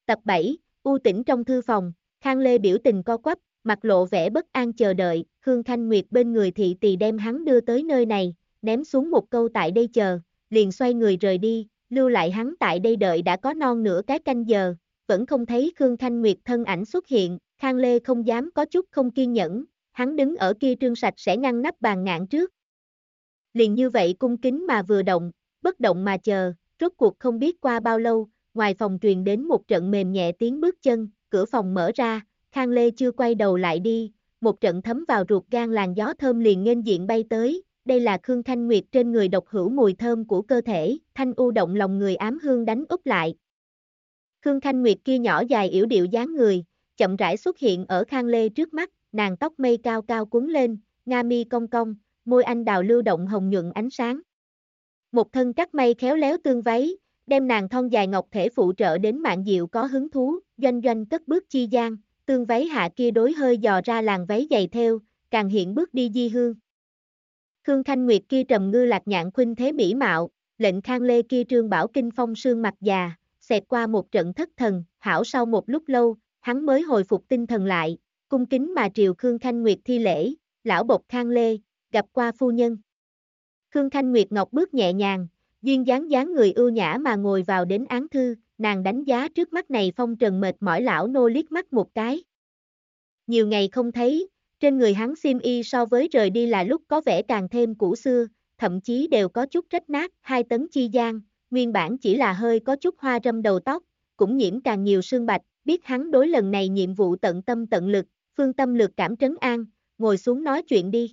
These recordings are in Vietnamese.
Tập 7, u tĩnh trong thư phòng, Khang Lê biểu tình co quắp, mặt lộ vẻ bất an chờ đợi, Khương Thanh Nguyệt bên người thị tỳ đem hắn đưa tới nơi này, ném xuống một câu tại đây chờ, liền xoay người rời đi, lưu lại hắn tại đây đợi đã có non nửa cái canh giờ, vẫn không thấy Khương Thanh Nguyệt thân ảnh xuất hiện, Khang Lê không dám có chút không kiên nhẫn, hắn đứng ở kia trương sạch sẽ ngăn nắp bàn ngạn trước. Liền như vậy cung kính mà vừa động, bất động mà chờ, rốt cuộc không biết qua bao lâu, ngoài phòng truyền đến một trận mềm nhẹ tiếng bước chân, cửa phòng mở ra, Khang Lê chưa quay đầu lại đi, một trận thấm vào ruột gan làn gió thơm liền nghênh diện bay tới, đây là Khương Thanh Nguyệt trên người độc hữu mùi thơm của cơ thể, thanh u động lòng người ám hương đánh úp lại. Khương Thanh Nguyệt kia nhỏ dài yểu điệu dáng người, chậm rãi xuất hiện ở Khang Lê trước mắt, nàng tóc mây cao cao cuốn lên, nga mi cong cong, môi anh đào lưu động hồng nhuận ánh sáng. Một thân cắt mây khéo léo tương váy, đem nàng thon dài ngọc thể phụ trợ đến mạn diệu có hứng thú, doanh doanh cất bước chi gian, tương váy hạ kia đối hơi dò ra làn váy dày theo, càng hiện bước đi di hương. Khương Thanh Nguyệt kia trầm ngư lạc nhạn khuynh thế mỹ mạo, lệnh Khang Lê kia trương bảo kinh phong sương mặt già, xẹt qua một trận thất thần, hảo sau một lúc lâu, hắn mới hồi phục tinh thần lại, cung kính mà triều Khương Thanh Nguyệt thi lễ, lão bộc Khang Lê, gặp qua phu nhân. Khương Thanh Nguyệt ngọc bước nhẹ nhàng, duyên dáng người ưu nhã mà ngồi vào đến án thư, nàng đánh giá trước mắt này phong trần mệt mỏi lão nô liếc mắt một cái. Nhiều ngày không thấy, trên người hắn xiêm y so với rời đi là lúc có vẻ càng thêm cũ xưa, thậm chí đều có chút rách nát, 2 tấn chi gian, nguyên bản chỉ là hơi có chút hoa râm đầu tóc, cũng nhiễm càng nhiều sương bạch, biết hắn đối lần này nhiệm vụ tận tâm tận lực, phương tâm lược cảm trấn an, ngồi xuống nói chuyện đi.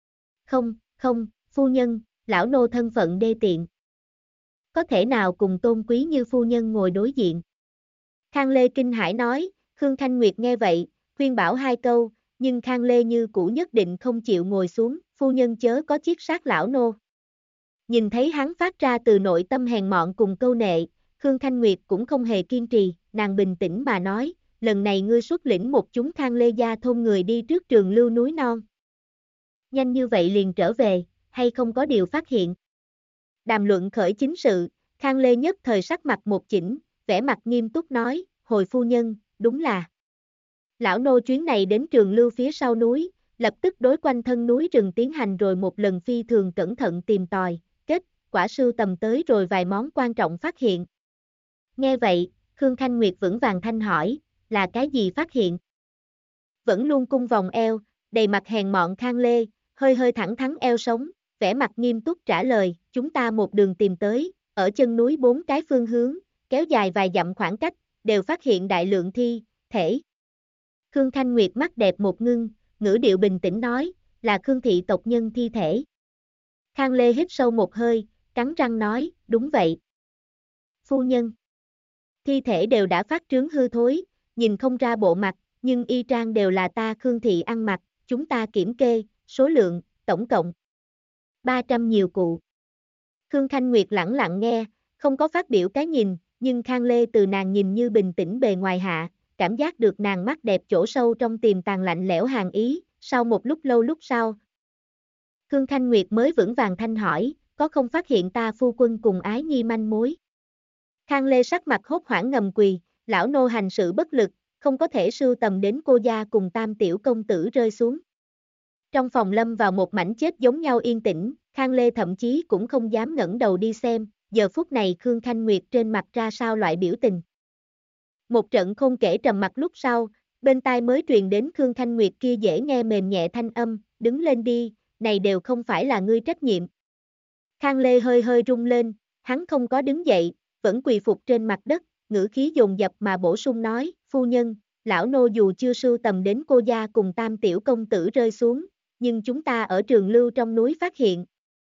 Không, phu nhân, lão nô thân phận đê tiện. Có thể nào cùng tôn quý như phu nhân ngồi đối diện? Khang Lê kinh hãi nói, Khương Thanh Nguyệt nghe vậy, khuyên bảo 2 câu, nhưng Khang Lê như cũ nhất định không chịu ngồi xuống, phu nhân chớ có chiết sát lão nô. Nhìn thấy hắn phát ra từ nội tâm hèn mọn cùng câu nệ, Khương Thanh Nguyệt cũng không hề kiên trì, nàng bình tĩnh mà nói, lần này ngươi xuất lĩnh một chúng Khang Lê gia thôn người đi trước Trường Lưu núi non. Nhanh như vậy liền trở về, hay không có điều phát hiện? Đàm luận khởi chính sự, Khang Lê nhất thời sắc mặt một chỉnh, vẻ mặt nghiêm túc nói, hồi phu nhân, đúng là. Lão nô chuyến này đến Trường Lưu phía sau núi, lập tức đối quanh thân núi rừng tiến hành rồi một lần phi thường cẩn thận tìm tòi, kết quả sưu tầm tới rồi vài món quan trọng phát hiện. Nghe vậy, Khương Thanh Nguyệt vững vàng thanh hỏi, là cái gì phát hiện? Vẫn luôn cung vòng eo, đầy mặt hèn mọn Khang Lê, hơi thẳng thắn eo sống, vẻ mặt nghiêm túc trả lời, chúng ta một đường tìm tới, ở chân núi 4 cái phương hướng, kéo dài vài dặm khoảng cách, đều phát hiện đại lượng thi thể. Khương Thanh Nguyệt mắt đẹp một ngưng, ngữ điệu bình tĩnh nói, là Khương thị tộc nhân thi thể. Khang Lê hít sâu một hơi, cắn răng nói, đúng vậy. Phu nhân. Thi thể đều đã phát trướng hư thối, nhìn không ra bộ mặt, nhưng y trang đều là ta Khương thị ăn mặc, chúng ta kiểm kê, số lượng, tổng cộng 300 nhiều cụ. Khương Thanh Nguyệt lẳng lặng nghe, không có phát biểu cái nhìn, nhưng Khang Lê từ nàng nhìn như bình tĩnh bề ngoài hạ, cảm giác được nàng mắt đẹp chỗ sâu trong tiềm tàng lạnh lẽo hàn ý, sau một lúc lâu lúc sau. Khương Thanh Nguyệt mới vững vàng thanh hỏi, có không phát hiện ta phu quân cùng ái nhi manh mối? Khang Lê sắc mặt hốt hoảng ngầm quỳ, lão nô hành sự bất lực, không có thể sưu tầm đến cô gia cùng tam tiểu công tử rơi xuống. Trong phòng lâm vào một mảnh chết giống nhau yên tĩnh, Khang Lê thậm chí cũng không dám ngẩng đầu đi xem, giờ phút này Khương Thanh Nguyệt trên mặt ra sao loại biểu tình. Một trận không kể trầm mặc lúc sau, bên tai mới truyền đến Khương Thanh Nguyệt kia dễ nghe mềm nhẹ thanh âm, đứng lên đi, này đều không phải là ngươi trách nhiệm. Khang Lê hơi rung lên, hắn không có đứng dậy, vẫn quỳ phục trên mặt đất, ngữ khí dồn dập mà bổ sung nói, phu nhân, lão nô dù chưa sưu tầm đến cô gia cùng tam tiểu công tử rơi xuống, nhưng chúng ta ở Trường Lưu trong núi phát hiện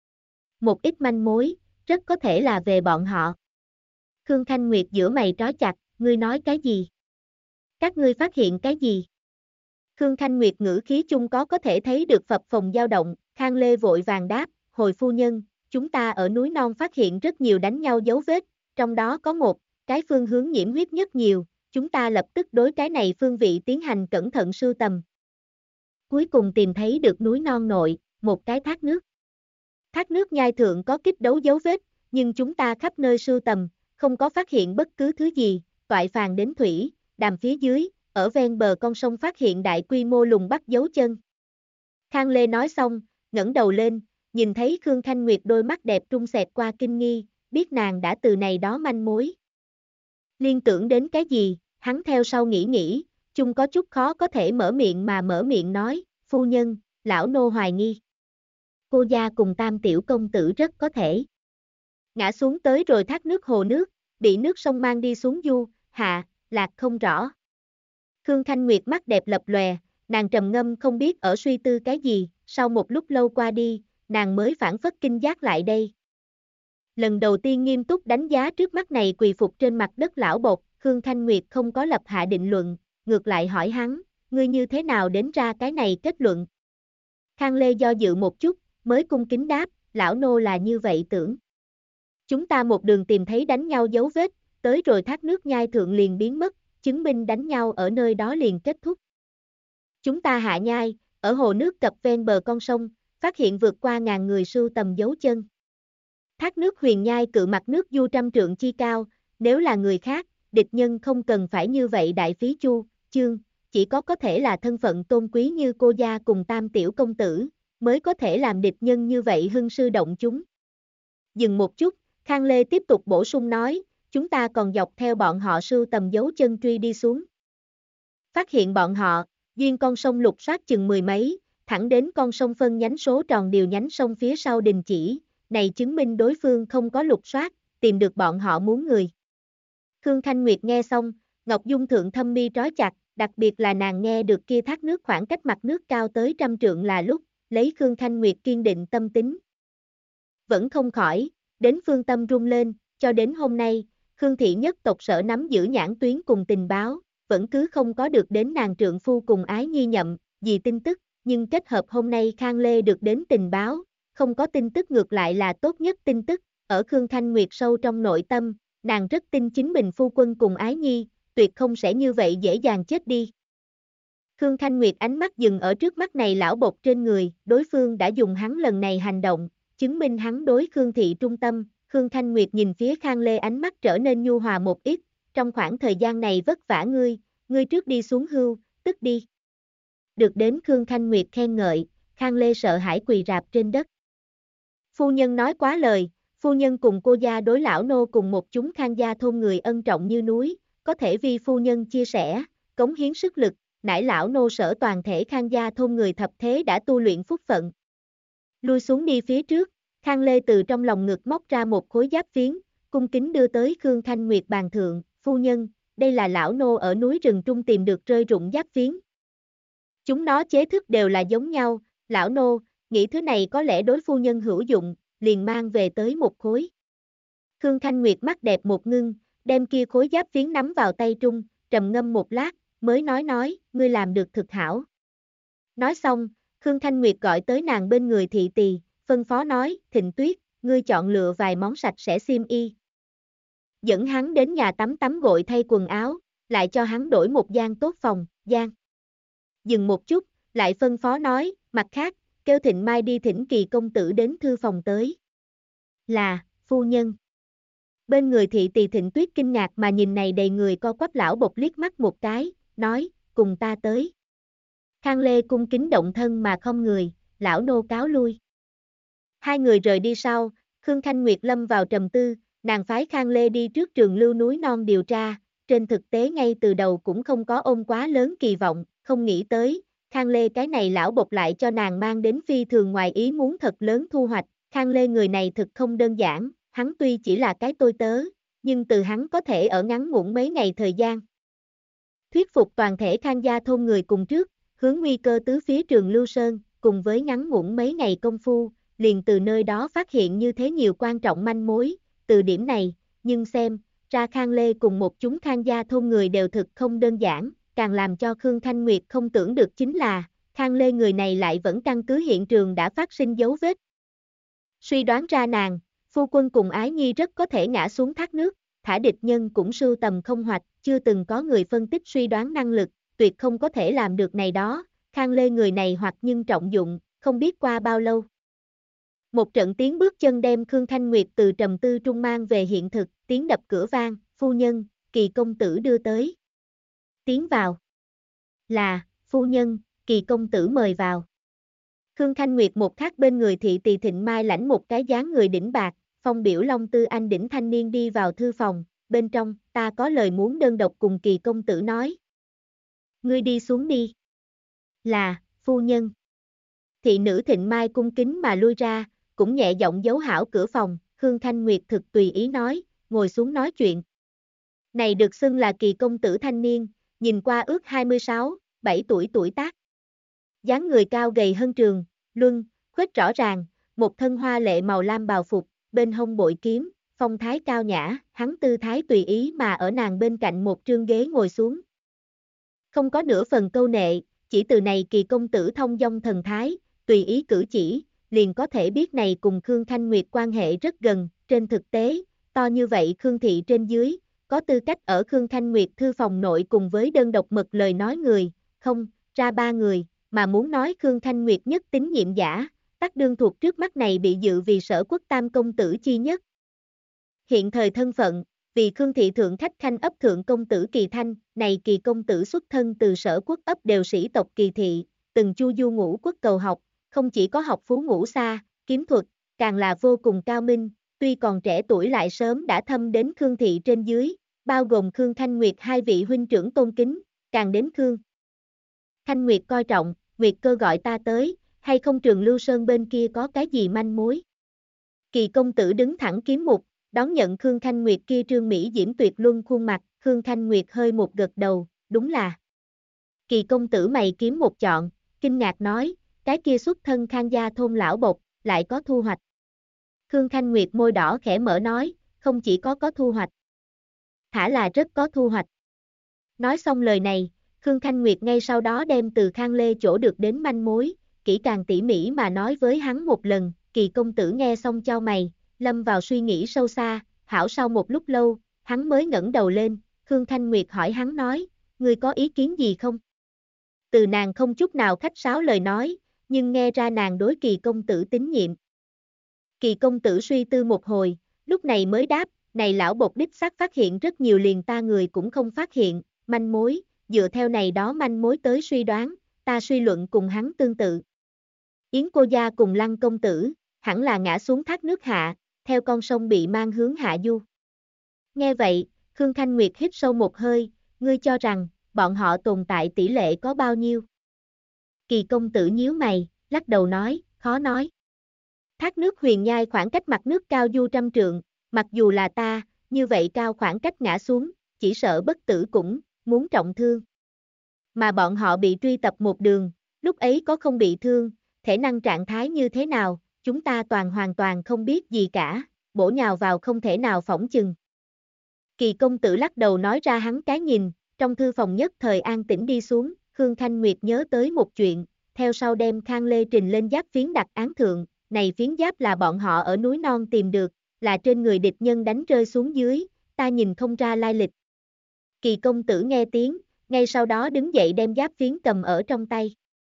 một ít manh mối, rất có thể là về bọn họ. Khương Thanh Nguyệt giữa mày trói chặt, ngươi nói cái gì? Các ngươi phát hiện cái gì? Khương Thanh Nguyệt ngữ khí chung có thể thấy được phập phồng dao động, Khang Lê vội vàng đáp, hồi phu nhân, chúng ta ở núi non phát hiện rất nhiều đánh nhau dấu vết, trong đó có một cái phương hướng nhiễm huyết nhất nhiều, chúng ta lập tức đối cái này phương vị tiến hành cẩn thận sưu tầm. Cuối cùng tìm thấy được núi non nội, một cái thác nước. Thác nước nhai thượng có kích đấu dấu vết, nhưng chúng ta khắp nơi sưu tầm, không có phát hiện bất cứ thứ gì, toại phàn đến thủy, đàm phía dưới, ở ven bờ con sông phát hiện đại quy mô lùng bắt dấu chân. Khang Lê nói xong, ngẩng đầu lên, nhìn thấy Khương Thanh Nguyệt đôi mắt đẹp trung xẹt qua kinh nghi, biết nàng đã từ này đó manh mối. Liên tưởng đến cái gì, hắn theo sau nghĩ, chung có chút khó có thể mở miệng nói, phu nhân, lão nô hoài nghi. Cô gia cùng Tam tiểu công tử rất có thể ngã xuống tới rồi thác nước hồ nước, bị nước sông mang đi xuống du, hạ, lạc không rõ. Khương Thanh Nguyệt mắt đẹp lập lòe, nàng trầm ngâm không biết ở suy tư cái gì, sau một lúc lâu qua đi, nàng mới phản phất kinh giác lại đây. Lần đầu tiên nghiêm túc đánh giá trước mắt này quỳ phục trên mặt đất lão bộc, Khương Thanh Nguyệt không có lập hạ định luận, ngược lại hỏi hắn, ngươi như thế nào đến ra cái này kết luận? Khang Lê do dự một chút, mới cung kính đáp, lão nô là như vậy tưởng. Chúng ta một đường tìm thấy đánh nhau dấu vết, tới rồi thác nước nhai thượng liền biến mất, chứng minh đánh nhau ở nơi đó liền kết thúc. Chúng ta hạ nhai, ở hồ nước cập ven bờ con sông, phát hiện vượt qua ngàn người sưu tầm dấu chân. Thác nước huyền nhai cự mặt nước du trăm trượng chi cao, nếu là người khác, địch nhân không cần phải như vậy đại phí chu, chương, chỉ có thể là thân phận tôn quý như cô gia cùng Tam tiểu công tử, mới có thể làm địch nhân như vậy hưng sư động chúng. Dừng một chút, Khang Lê tiếp tục bổ sung nói, chúng ta còn dọc theo bọn họ sưu tầm dấu chân truy đi xuống. Phát hiện bọn họ, duyên con sông lục soát chừng mười mấy, thẳng đến con sông phân nhánh số tròn điều nhánh sông phía sau đình chỉ, này chứng minh đối phương không có lục soát, tìm được bọn họ muốn người. Khương Thanh Nguyệt nghe xong, Ngọc Dung thượng thâm mi trói chặt, đặc biệt là nàng nghe được kia thác nước khoảng cách mặt nước cao tới trăm trượng là lúc, lấy Khương Thanh Nguyệt kiên định tâm tính. Vẫn không khỏi, đến phương tâm rung lên, cho đến hôm nay, Khương thị nhất tộc sở nắm giữ nhãn tuyến cùng tình báo, vẫn cứ không có được đến nàng trượng phu cùng ái nhi nhậm, gì tin tức, nhưng kết hợp hôm nay Khang Lê được đến tình báo, không có tin tức ngược lại là tốt nhất tin tức, ở Khương Thanh Nguyệt sâu trong nội tâm, nàng rất tin chính mình phu quân cùng ái nhi, tuyệt không sẽ như vậy dễ dàng chết đi. Khương Thanh Nguyệt ánh mắt dừng ở trước mắt này lão bộc trên người, đối phương đã dùng hắn lần này hành động, chứng minh hắn đối Khương thị trung tâm. Khương Thanh Nguyệt nhìn phía Khang Lê ánh mắt trở nên nhu hòa một ít, trong khoảng thời gian này vất vả ngươi trước đi xuống hưu, tức đi. Được đến Khương Thanh Nguyệt khen ngợi, Khang Lê sợ hãi quỳ rạp trên đất. Phu nhân nói quá lời, phu nhân cùng cô gia đối lão nô cùng một chúng Khang gia thôn người ân trọng như núi, có thể vì phu nhân chia sẻ, cống hiến sức lực, nải lão nô sở toàn thể Khang gia thôn người thập thế đã tu luyện phúc phận. Lui xuống đi phía trước, Khang Lê từ trong lòng ngực móc ra một khối giáp phiến, cung kính đưa tới Khương Thanh Nguyệt bàn thượng, phu nhân, đây là lão nô ở núi rừng trung tìm được rơi rụng giáp phiến. Chúng nó chế thức đều là giống nhau, lão nô, nghĩ thứ này có lẽ đối phu nhân hữu dụng, liền mang về tới một khối. Khương Thanh Nguyệt mắt đẹp một ngưng, đem kia khối giáp phiến nắm vào tay trung, trầm ngâm một lát, mới nói, ngươi làm được thực hảo. Nói xong, Khương Thanh Nguyệt gọi tới nàng bên người thị tỳ, phân phó nói, Thịnh Tuyết, ngươi chọn lựa vài món sạch sẽ xiêm y. Dẫn hắn đến nhà tắm gội thay quần áo, lại cho hắn đổi một gian tốt phòng, gian. Dừng một chút, lại phân phó nói, mặt khác, kêu Thịnh Mai đi thỉnh Kỳ công tử đến thư phòng tới. Là, phu nhân. Bên người thị tỳ Thịnh Tuyết kinh ngạc mà nhìn này đầy người co quắp lão bộc liếc mắt một cái, nói, cùng ta tới. Khang Lê cung kính động thân mà không người, lão nô cáo lui. Hai người rời đi sau, Khương Thanh Nguyệt lâm vào trầm tư, nàng phái Khang Lê đi trước Trường Lưu núi non điều tra, trên thực tế ngay từ đầu cũng không có ôm quá lớn kỳ vọng, không nghĩ tới, Khang Lê cái này lão bộc lại cho nàng mang đến phi thường ngoài ý muốn thật lớn thu hoạch, Khang Lê người này thực không đơn giản, hắn tuy chỉ là cái tôi tớ, nhưng từ hắn có thể ở ngắn ngủn mấy ngày thời gian. Thuyết phục toàn thể Khang gia thôn người cùng trước, hướng nguy cơ tứ phía Trường Lưu Sơn, cùng với ngắn ngủn mấy ngày công phu, liền từ nơi đó phát hiện như thế nhiều quan trọng manh mối, từ điểm này, nhưng xem, ra Khang Lê cùng một chúng Khang gia thôn người đều thực không đơn giản, càng làm cho Khương Thanh Nguyệt không tưởng được chính là, Khang Lê người này lại vẫn căn cứ hiện trường đã phát sinh dấu vết. Suy đoán ra nàng, phu quân cùng ái nhi rất có thể ngã xuống thác nước, thả địch nhân cũng sưu tầm không hoạch, chưa từng có người phân tích suy đoán năng lực, tuyệt không có thể làm được này đó, Khang Lê người này hoặc nhưng trọng dụng, không biết qua bao lâu. Một trận tiếng bước chân đem Khương Thanh Nguyệt từ trầm tư trung mang về hiện thực, tiếng đập cửa vang, phu nhân, Kỳ công tử đưa tới. Tiến vào. Là, phu nhân, Kỳ công tử mời vào. Khương Thanh Nguyệt một khắc bên người thị tỳ Thịnh Mai lãnh một cái dáng người đỉnh bạc, phong biểu long tư anh đỉnh thanh niên đi vào thư phòng, bên trong, ta có lời muốn đơn độc cùng Kỳ công tử nói. Ngươi đi xuống đi. Là, phu nhân. Thị nữ Thịnh Mai cung kính mà lui ra, cũng nhẹ giọng giấu hảo cửa phòng, Khương Thanh Nguyệt thực tùy ý nói, ngồi xuống nói chuyện. Này được xưng là Kỳ công tử thanh niên, nhìn qua ước 26, 7 tuổi tác. Dáng người cao gầy hơn trường, luân, khuếch rõ ràng, một thân hoa lệ màu lam bào phục, bên hông bội kiếm, phong thái cao nhã, hắn tư thái tùy ý mà ở nàng bên cạnh một trương ghế ngồi xuống. Không có nửa phần câu nệ, chỉ từ này Kỳ công tử thông dong thần thái, tùy ý cử chỉ, liền có thể biết này cùng Khương Thanh Nguyệt quan hệ rất gần, trên thực tế, to như vậy Khương thị trên dưới, có tư cách ở Khương Thanh Nguyệt thư phòng nội cùng với đơn độc mật lời nói người, không, ra 3 người, mà muốn nói Khương Thanh Nguyệt nhất tín nhiệm giả, tắc đương thuộc trước mắt này bị dự vì Sở Quốc tam công tử chi nhất. Hiện thời thân phận, vì Khương thị thượng khách khanh ấp thượng công tử Kỳ Thanh, này Kỳ công tử xuất thân từ Sở Quốc ấp đều sĩ tộc Kỳ thị, từng chu du ngũ quốc cầu học, không chỉ có học phú ngũ xa, kiếm thuật, càng là vô cùng cao minh, tuy còn trẻ tuổi lại sớm đã thâm đến Khương thị trên dưới, bao gồm Khương Thanh Nguyệt hai vị huynh trưởng tôn kính, càng đến Khương Thanh Nguyệt coi trọng, Nguyệt cơ gọi ta tới, hay không Trường Lưu Sơn bên kia có cái gì manh mối. Kỳ công tử đứng thẳng kiếm mục, đón nhận Khương Thanh Nguyệt kia trương mỹ diễm tuyệt luân khuôn mặt, Khương Thanh Nguyệt hơi một gật đầu, đúng là. Kỳ công tử mày kiếm một chọn, kinh ngạc nói, cái kia xuất thân Khang gia thôn lão bộc, lại có thu hoạch. Khương Thanh Nguyệt môi đỏ khẽ mở nói, không chỉ có thu hoạch, thả là rất có thu hoạch. Nói xong lời này, Khương Thanh Nguyệt ngay sau đó đem từ Khang Lê chỗ được đến manh mối, kỹ càng tỉ mỉ mà nói với hắn một lần, Kỳ công tử nghe xong chau mày, lâm vào suy nghĩ sâu xa, hảo sau một lúc lâu, hắn mới ngẩng đầu lên, Khương Thanh Nguyệt hỏi hắn nói, ngươi có ý kiến gì không? Từ nàng không chút nào khách sáo lời nói, nhưng nghe ra nàng đối Kỳ công tử tín nhiệm. Kỳ công tử suy tư một hồi, lúc này mới đáp, này lão bột đích xác phát hiện rất nhiều liền ta người cũng không phát hiện, manh mối, dựa theo này đó manh mối tới suy đoán, ta suy luận cùng hắn tương tự. Yến cô gia cùng Lăng công tử, hẳn là ngã xuống thác nước hạ, theo con sông bị mang hướng hạ du. Nghe vậy, Khương Thanh Nguyệt hít sâu một hơi, ngươi cho rằng, bọn họ tồn tại tỷ lệ có bao nhiêu? Kỳ công tử nhíu mày, lắc đầu nói, khó nói. Thác nước huyền nhai khoảng cách mặt nước cao du trăm trượng, mặc dù là ta, như vậy cao khoảng cách ngã xuống, chỉ sợ bất tử cũng, muốn trọng thương. Mà bọn họ bị truy tập một đường, lúc ấy có không bị thương, thể năng trạng thái như thế nào, chúng ta hoàn toàn không biết gì cả, bổ nhào vào không thể nào phỏng chừng. Kỳ công tử lắc đầu nói ra hắn cái nhìn, trong thư phòng nhất thời an tĩnh đi xuống, Khương Thanh Nguyệt nhớ tới một chuyện, theo sau đem Khang Lê trình lên giáp phiến đặt án thượng, này phiến giáp là bọn họ ở núi non tìm được, là trên người địch nhân đánh rơi xuống dưới, ta nhìn không ra lai lịch. Kỳ công tử nghe tiếng, ngay sau đó đứng dậy đem giáp phiến cầm ở trong tay.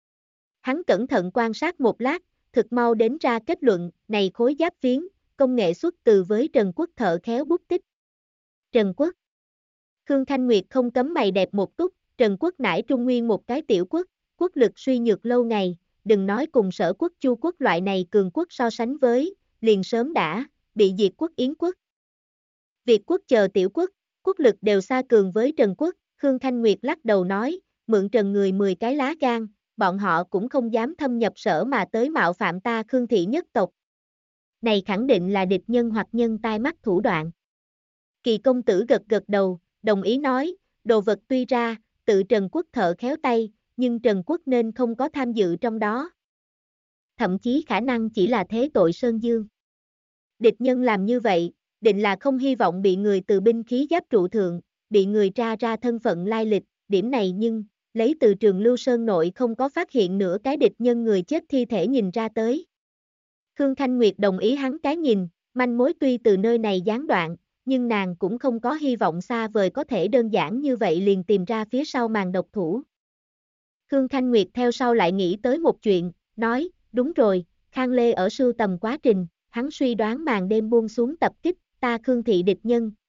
Hắn cẩn thận quan sát một lát, thực mau đến ra kết luận, này khối giáp phiến, công nghệ xuất từ với Trần Quốc thợ khéo bút tích. Trần Quốc. Khương Thanh Nguyệt không cấm mày đẹp một túc, Trần Quốc nải Trung Nguyên một cái tiểu quốc, quốc lực suy nhược lâu ngày, đừng nói cùng Sở Quốc Chu Quốc loại này cường quốc so sánh với, liền sớm đã, bị diệt quốc Yến quốc. Việt quốc chờ tiểu quốc, quốc lực đều xa cường với Trần Quốc, Khương Thanh Nguyệt lắc đầu nói, mượn Trần người 10 cái lá gan, bọn họ cũng không dám thâm nhập Sở mà tới mạo phạm ta Khương thị nhất tộc. Này khẳng định là địch nhân hoặc nhân tai mắt thủ đoạn. Kỳ công tử gật gật đầu, đồng ý nói, đồ vật tuy ra, tự Trần Quốc thợ khéo tay, nhưng Trần Quốc nên không có tham dự trong đó. Thậm chí khả năng chỉ là thế tội Sơn Dương. Địch nhân làm như vậy, định là không hy vọng bị người từ binh khí giáp trụ thượng, bị người tra ra thân phận lai lịch, điểm này nhưng, lấy từ Trường Lưu Sơn nội không có phát hiện nửa cái địch nhân người chết thi thể nhìn ra tới. Khương Thanh Nguyệt đồng ý hắn cái nhìn, manh mối tuy từ nơi này gián đoạn, nhưng nàng cũng không có hy vọng xa vời có thể đơn giản như vậy liền tìm ra phía sau màn độc thủ. Khương Thanh Nguyệt theo sau lại nghĩ tới một chuyện, nói, đúng rồi, Khang Lê ở sưu tầm quá trình, hắn suy đoán màn đêm buông xuống tập kích, ta Khương thị địch nhân,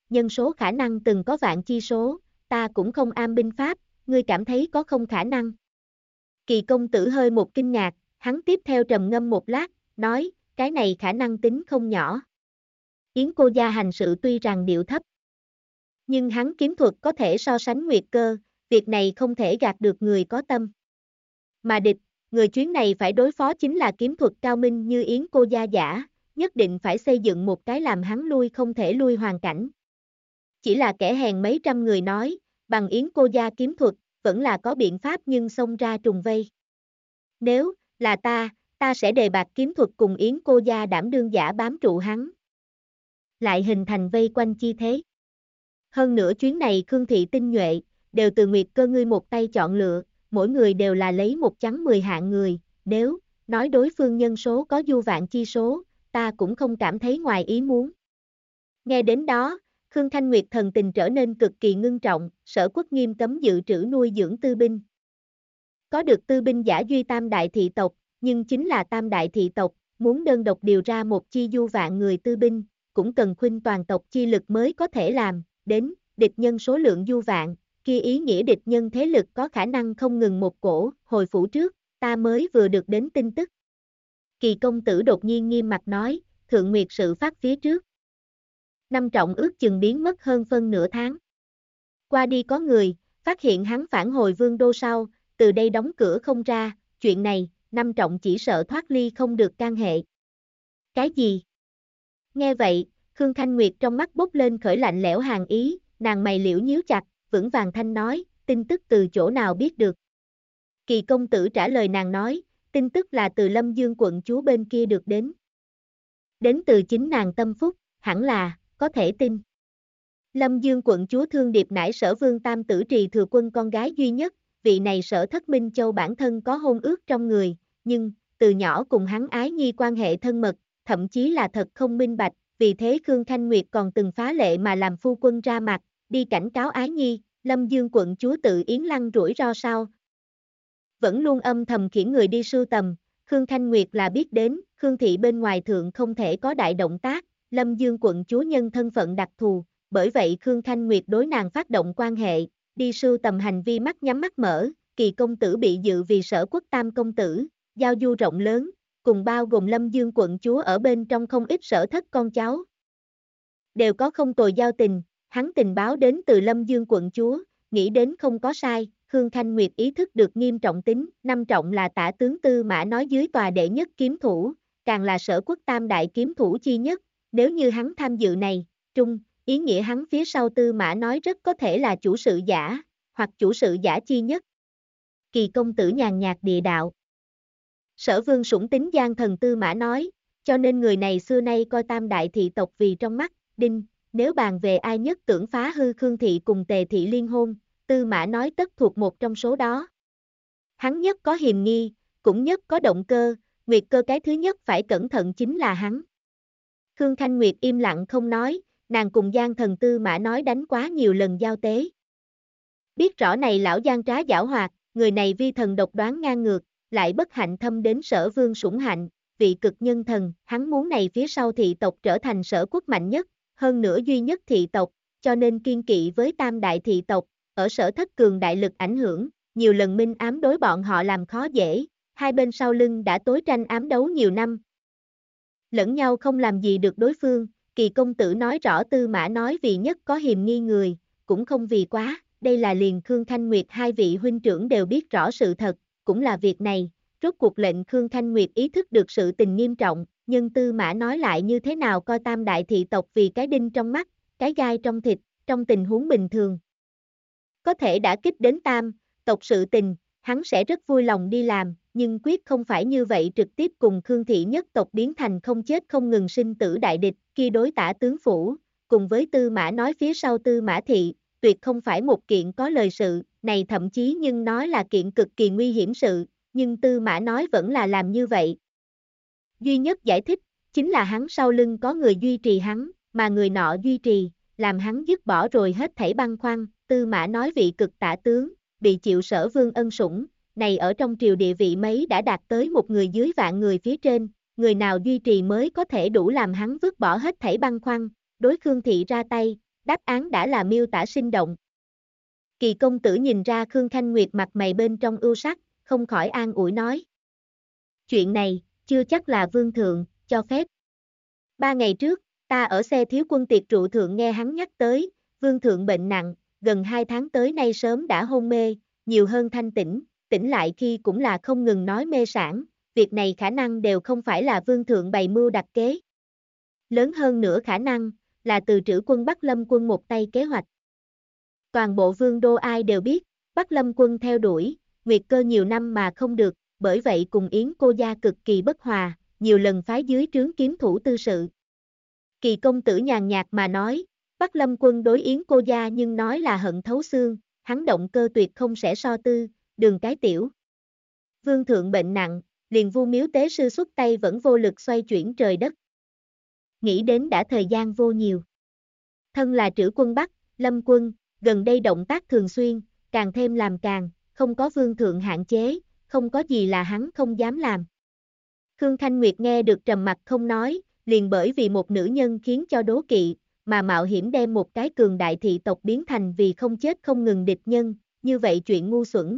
nhân số khả năng từng có vạn chi số, ta cũng không am binh pháp, ngươi cảm thấy có không khả năng. Kỳ công tử hơi một kinh ngạc, hắn tiếp theo trầm ngâm một lát, nói, cái này khả năng tính không nhỏ. Yến cô gia hành sự tuy rằng điệu thấp, nhưng hắn kiếm thuật có thể so sánh Nguyệt Cơ, việc này không thể gạt được người có tâm. Mà địch, người chuyến này phải đối phó chính là kiếm thuật cao minh như Yến cô gia giả, nhất định phải xây dựng một cái làm hắn lui không thể lui hoàn cảnh. Chỉ là kẻ hèn mấy trăm người nói, bằng Yến cô gia kiếm thuật, vẫn là có biện pháp nhưng xông ra trùng vây. Nếu là ta sẽ đề bạt kiếm thuật cùng Yến cô gia đảm đương giả bám trụ hắn. Lại hình thành vây quanh chi thế. Hơn nữa chuyến này Khương thị tinh nhuệ, đều từ Nguyệt Cơ ngươi một tay chọn lựa, mỗi người đều là lấy một chắn 10 hạng người, nếu nói đối phương nhân số có du vạn chi số, ta cũng không cảm thấy ngoài ý muốn. Nghe đến đó, Khương Thanh Nguyệt thần tình trở nên cực kỳ ngưng trọng, Sở Quốc nghiêm cấm dự trữ nuôi dưỡng tư binh. Có được tư binh giả duy tam đại thị tộc, nhưng chính là tam đại thị tộc, muốn đơn độc điều ra một chi du vạn người tư binh, cũng cần khuynh toàn tộc chi lực mới có thể làm, đến, địch nhân số lượng du vạn, kia ý nghĩa địch nhân thế lực có khả năng không ngừng một cổ, hồi phủ trước, ta mới vừa được đến tin tức. Kỳ công tử đột nhiên nghiêm mặt nói, Thượng Nguyệt sự phát phía trước. Năm Trọng ước chừng biến mất hơn phân nửa tháng. Qua đi có người, phát hiện hắn phản hồi Vương đô sau, từ đây đóng cửa không ra, chuyện này, Năm Trọng chỉ sợ thoát ly không được can hệ. Cái gì? Nghe vậy, Khương Thanh Nguyệt trong mắt bốc lên khởi lạnh lẽo hàn ý, nàng mày liễu nhíu chặt, vững vàng thanh nói, tin tức từ chỗ nào biết được. Kỳ công tử trả lời nàng nói, tin tức là từ Lâm Dương quận chúa bên kia được đến. Đến từ chính nàng tâm phúc, hẳn là, có thể tin. Lâm Dương quận chúa Thương Điệp nải Sở Vương Tam Tử Trì Thừa Quân con gái duy nhất, vị này Sở Thất Minh Châu bản thân có hôn ước trong người, nhưng, từ nhỏ cùng hắn ái nhi quan hệ thân mật, thậm chí là thật không minh bạch, vì thế Khương Thanh Nguyệt còn từng phá lệ mà làm phu quân ra mặt, đi cảnh cáo ái nhi, Lâm Dương quận chúa tự Yến Lăng rủi ro sao. Vẫn luôn âm thầm khiển người đi sưu tầm, Khương Thanh Nguyệt là biết đến, Khương thị bên ngoài thượng không thể có đại động tác, Lâm Dương quận chúa nhân thân phận đặc thù, bởi vậy Khương Thanh Nguyệt đối nàng phát động quan hệ, đi sưu tầm hành vi mắt nhắm mắt mở, Kỳ công tử bị dự vì Sở Quốc tam công tử, giao du rộng lớn, cùng bao gồm Lâm Dương quận chúa ở bên trong không ít Sở Thất con cháu. Đều có không tồi giao tình, hắn tình báo đến từ Lâm Dương quận chúa, nghĩ đến không có sai, Khương Thanh Nguyệt ý thức được nghiêm trọng tính, Năm Trọng là tả tướng Tư Mã nói dưới tòa đệ nhất kiếm thủ, càng là Sở Quốc tam đại kiếm thủ chi nhất, nếu như hắn tham dự này, trung, ý nghĩa hắn phía sau Tư Mã nói rất có thể là chủ sự giả, hoặc chủ sự giả chi nhất. Kỳ công tử nhàn nhạt địa đạo. Sở Vương sủng tính gian thần Tư Mã nói, cho nên người này xưa nay coi tam đại thị tộc vì trong mắt, đinh, nếu bàn về ai nhất tưởng phá hư Khương thị cùng Tề thị liên hôn, Tư Mã nói tất thuộc một trong số đó. Hắn nhất có hiềm nghi, cũng nhất có động cơ, Nguyệt Cơ cái thứ nhất phải cẩn thận chính là hắn. Khương Thanh Nguyệt im lặng không nói, nàng cùng gian thần Tư Mã nói đánh quá nhiều lần giao tế. Biết rõ này lão gian trá giảo hoạt, người này vi thần độc đoán ngang ngược, lại bất hạnh thâm đến Sở Vương sủng hạnh, vị cực nhân thần, hắn muốn này phía sau thị tộc trở thành Sở Quốc mạnh nhất, hơn nữa duy nhất thị tộc, cho nên kiên kỵ với tam đại thị tộc, ở Sở Thất cường đại lực ảnh hưởng, nhiều lần minh ám đối bọn họ làm khó dễ, hai bên sau lưng đã tối tranh ám đấu nhiều năm. Lẫn nhau không làm gì được đối phương, Kỳ công tử nói rõ Tư Mã nói vì nhất có hiềm nghi người, cũng không vì quá, đây là liền Khương Thanh Nguyệt hai vị huynh trưởng đều biết rõ sự thật, cũng là việc này, rốt cuộc lệnh Khương Thanh Nguyệt ý thức được sự tình nghiêm trọng, nhưng Tư Mã nói lại như thế nào coi tam đại thị tộc vì cái đinh trong mắt, cái gai trong thịt, trong tình huống bình thường. Có thể đã kích đến tam, tộc sự tình, hắn sẽ rất vui lòng đi làm, nhưng quyết không phải như vậy trực tiếp cùng Khương thị nhất tộc biến thành không chết không ngừng sinh tử đại địch, khi đối tả tướng phủ, cùng với Tư Mã nói phía sau Tư Mã thị, tuyệt không phải một kiện có lời sự, này thậm chí nhưng nói là kiện cực kỳ nguy hiểm sự, nhưng Tư Mã nói vẫn là làm như vậy. Duy nhất giải thích, chính là hắn sau lưng có người duy trì hắn, mà người nọ duy trì, làm hắn dứt bỏ rồi hết thảy băn khoăn, Tư Mã nói vị cực tả tướng, bị chịu Sở Vương ân sủng, này ở trong triều địa vị mấy đã đạt tới một người dưới vạn người phía trên, người nào duy trì mới có thể đủ làm hắn vứt bỏ hết thảy băn khoăn, đối Khương thị ra tay, Đáp án đã là miêu tả sinh động. Kỳ công tử nhìn ra Khương Khanh Nguyệt mặt mày bên trong ưu sắc, không khỏi an ủi nói. Chuyện này, chưa chắc là vương thượng, cho phép. 3 ngày trước, ta ở xe thiếu quân tiệc rượu thượng nghe hắn nhắc tới, vương thượng bệnh nặng, gần 2 tháng tới nay sớm đã hôn mê, nhiều hơn thanh tỉnh, tỉnh lại khi cũng là không ngừng nói mê sảng, việc này khả năng đều không phải là vương thượng bày mưu đặt kế. Lớn hơn nữa khả năng, là từ trữ quân Bắc Lâm quân một tay kế hoạch. Toàn bộ vương đô ai đều biết, Bắc Lâm quân theo đuổi, Nguyệt Cơ nhiều năm mà không được, bởi vậy cùng Yến cô gia cực kỳ bất hòa, nhiều lần phái dưới trướng kiếm thủ tư sự. Kỳ công tử nhàn nhạt mà nói, Bắc Lâm quân đối Yến cô gia nhưng nói là hận thấu xương, hắn động cơ tuyệt không sẽ so tư, đường cái tiểu. Vương thượng bệnh nặng, liền Vu Miếu tế sư xuất tay vẫn vô lực xoay chuyển trời đất. Nghĩ đến đã thời gian vô nhiều. Thân là trữ quân Bắc, Lâm quân, gần đây động tác thường xuyên, càng thêm làm càng, không có vương thượng hạn chế, không có gì là hắn không dám làm. Khương Khanh Nguyệt nghe được trầm mặt không nói, liền bởi vì một nữ nhân khiến cho đố kỵ, mà mạo hiểm đem một cái cường đại thị tộc biến thành vì không chết không ngừng địch nhân, như vậy chuyện ngu xuẩn.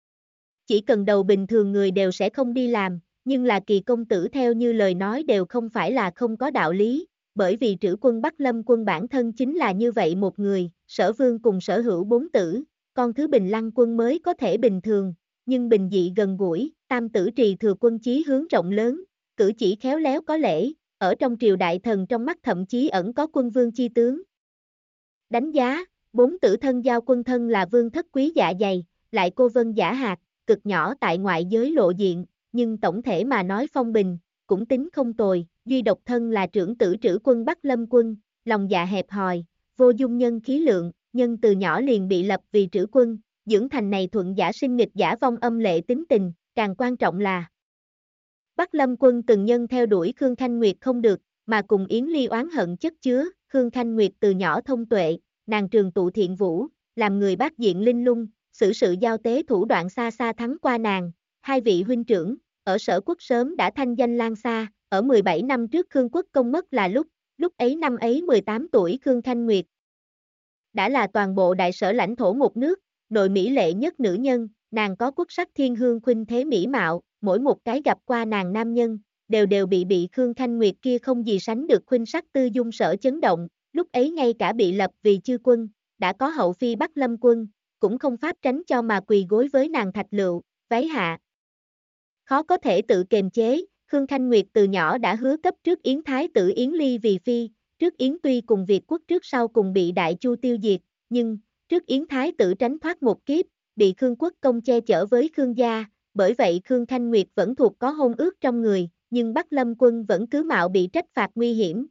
Chỉ cần đầu bình thường người đều sẽ không đi làm, nhưng là Kỳ công tử theo như lời nói đều không phải là không có đạo lý, bởi vì trữ quân Bắc Lâm quân bản thân chính là như vậy một người, Sở Vương cùng sở hữu 4 tử, con thứ Bình Lăng quân mới có thể bình thường, nhưng bình dị gần gũi, tam tử Trì Thừa quân chí hướng rộng lớn, cử chỉ khéo léo có lễ, ở trong triều đại thần trong mắt thậm chí ẩn có quân vương chi tướng. Đánh giá, 4 tử thân giao quân thân là vương thất quý dạ dày, lại cô vân giả hạt, cực nhỏ tại ngoại giới lộ diện, nhưng tổng thể mà nói phong bình, cũng tính không tồi, duy độc thân là trưởng tử trữ quân Bắc Lâm quân, lòng dạ hẹp hòi, vô dung nhân khí lượng, nhân từ nhỏ liền bị lập vì trữ quân, dưỡng thành này thuận giả sinh nghịch giả vong âm lệ tính tình, càng quan trọng là Bắc Lâm quân từng nhân theo đuổi Khương Khanh Nguyệt không được, mà cùng Yến Ly oán hận chất chứa, Khương Khanh Nguyệt từ nhỏ thông tuệ, nàng trường tụ thiện vũ, làm người bác diện linh lung, xử sự giao tế thủ đoạn xa xa thắng qua nàng, hai vị huynh trưởng, ở sở quốc sớm đã thanh danh lan xa, ở 17 năm trước Khương quốc công mất là lúc ấy năm ấy 18 tuổi Khương Khanh Nguyệt. Đã là toàn bộ đại sở lãnh thổ một nước, nội mỹ lệ nhất nữ nhân, nàng có quốc sắc thiên hương khuynh thế mỹ mạo, mỗi một cái gặp qua nàng nam nhân, đều bị Khương Khanh Nguyệt kia không gì sánh được khuynh sắc tư dung sở chấn động, lúc ấy ngay cả bị lập vì chư quân, đã có hậu phi Bắc Lâm quân, cũng không pháp tránh cho mà quỳ gối với nàng thạch lựu, váy hạ. Khó có thể tự kiềm chế, Khương Khanh Nguyệt từ nhỏ đã hứa cấp trước Yến Thái tử Yến Ly vì phi, trước Yến tuy cùng Việt quốc trước sau cùng bị Đại Chu tiêu diệt, nhưng, trước Yến Thái tử tránh thoát một kiếp, bị Khương quốc công che chở với Khương gia, bởi vậy Khương Khanh Nguyệt vẫn thuộc có hôn ước trong người, nhưng Bắc Lâm quân vẫn cứ mạo bị trách phạt nguy hiểm.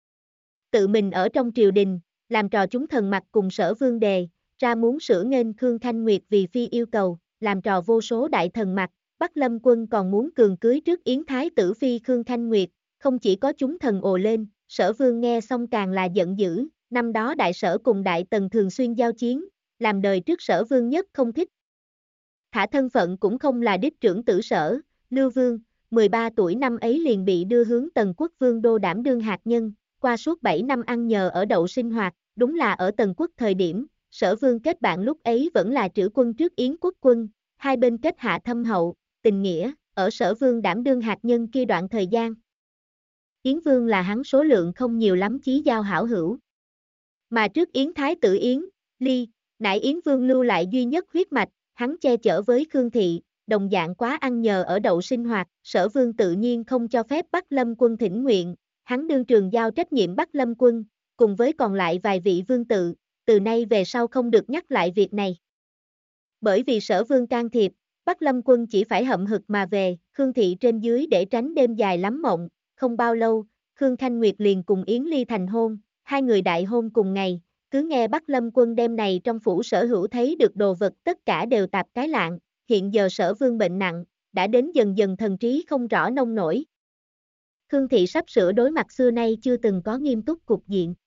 Tự mình ở trong triều đình, làm trò chúng thần mặt cùng Sở Vương đề, ra muốn sửa nghênh Khương Khanh Nguyệt vì phi yêu cầu, làm trò vô số đại thần mặt, Bắc Lâm quân còn muốn cường cưới trước Yến Thái tử phi Khương Khanh Nguyệt, không chỉ có chúng thần ồ lên, Sở Vương nghe xong càng là giận dữ, năm đó đại sở cùng đại tần thường xuyên giao chiến, làm đời trước Sở Vương nhất không thích. Thả thân phận cũng không là đích trưởng tử Sở, Lưu Vương, 13 tuổi năm ấy liền bị đưa hướng Tần Quốc Vương đô đảm đương hạt nhân, qua suốt 7 năm ăn nhờ ở đậu sinh hoạt, đúng là ở Tần Quốc thời điểm, Sở Vương kết bạn lúc ấy vẫn là trữ quân trước Yến quốc quân, hai bên kết hạ thâm hậu, tình nghĩa, ở Sở Vương đảm đương hạt nhân kia đoạn thời gian. Yến Vương là hắn số lượng không nhiều lắm chí giao hảo hữu. Mà trước Yến Thái tử Yến, Ly, nại Yến Vương lưu lại duy nhất huyết mạch, hắn che chở với Khương Thị, đồng dạng quá ăn nhờ ở đậu sinh hoạt, Sở Vương tự nhiên không cho phép Bắc Lâm quân thỉnh nguyện, hắn đương trường giao trách nhiệm Bắc Lâm quân, cùng với còn lại vài vị vương tự, từ nay về sau không được nhắc lại việc này. Bởi vì Sở Vương can thiệp, Bắc Lâm quân chỉ phải hậm hực mà về, Khương Thị trên dưới để tránh đêm dài lắm mộng, không bao lâu, Khương Khanh Nguyệt liền cùng Yến Ly thành hôn, hai người đại hôn cùng ngày, cứ nghe Bắc Lâm quân đêm này trong phủ sở hữu thấy được đồ vật tất cả đều tạp cái lạng, hiện giờ Sở Vương bệnh nặng, đã đến dần dần thần trí không rõ nông nổi. Khương Thị sắp sửa đối mặt xưa nay chưa từng có nghiêm túc cục diện.